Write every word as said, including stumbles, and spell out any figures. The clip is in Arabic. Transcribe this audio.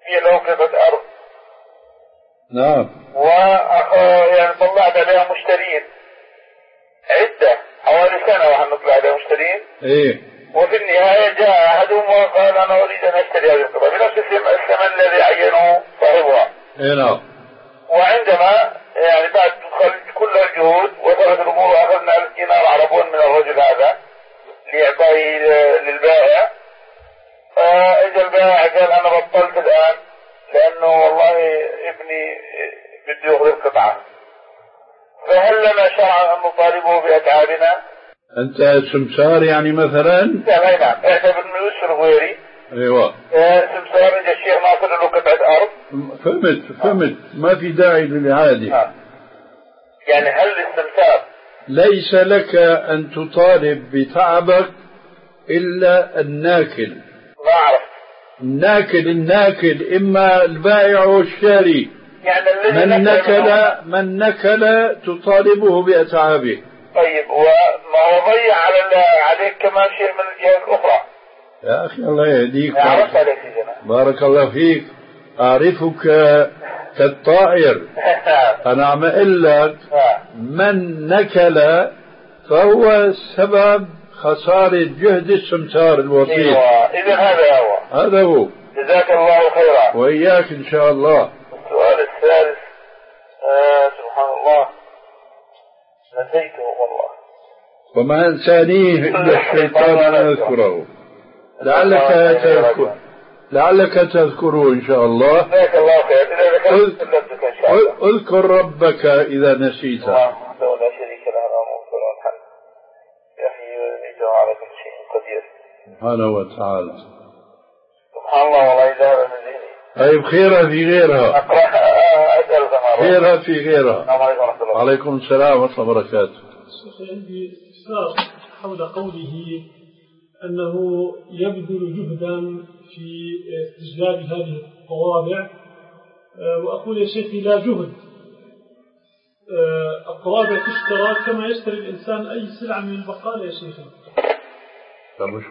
هي له قطعة أرض. نعم. و يعني طلعت عليها مشترين عدة حوالي سنة وعم نطلع عليها مشترين. إيه. وفي النهاية جاء أحدهم وقال أنا أريد أن أشتري هذه القطعة بنفس الثمن الذي عينه صاحبها. إيه نعم. وعندما يعني بعد كل الجهود وصلت الأمور وأخذنا ألف دينار عربون من الرجل هذا لإعطائه للبائع، فإجا البائع قال أنا بطلت الآن لأنه والله ابني بده يأخذ القطعة، فهل لنا شرعا أن نطالبه بأتعابنا؟ أنت سمسار يعني مثلا؟ لا نعم، اعتبر من يسر غيري. ايوه. سمسار إجا الشيخ ناصر له قطعة أرض. فهمت فهمت آه. ما في داعي للإعادة. آه. يعني هل الاستمسار ليس لك أن تطالب بتعبك إلا الناكل. ما أعرف. الناكل الناكل إما البائع والشاري. يعني من نكل من نكل تطالبه بأتعابه. طيب وما هو ضيع على عليك كمان شيء من الجهة الأخرى. يا أخي الله يهديك. عرفت عليك بارك الله فيك. أعرفك كالطائر. أنا عم أقول لك من نكل فهو سبب خسارة جهد السمسار الوسيط. أيوة. إذن هذا هو. هذا هو. جزاك الله خيرا. وإياك إن شاء الله. السؤال الثالث. آه سبحان الله نسيته والله. وما أنسانيه إلا الشيطان أن أذكره. لعلك تذكر لعلك تذكره إن شاء الله. جزاك الله خير. إذا ذكرت سلمتك إن شاء الله. اذكر ربك إذا نسيت. الله وحده لا شريك له له الملك وله الحمد يحيي ويميت وعلى كل شيء قدير سبحانه وتعالى. سبحان الله والله إذا هذا من ذهني. طيب خيرها في غيرها. أقرأ أسأل زمان. خيرها في غيرها. السلام عليكم ورحمة الله. وعليكم السلام ورحمة الله وبركاته. شيخ عندي استفسار حول قوله أنه يبذل جهدا في استجلاب هذه الطوابع، وأقول يا شيخي لا جهد. الطوابع تشترى كما يشتري الإنسان أي سلعة من البقالة يا شيخي.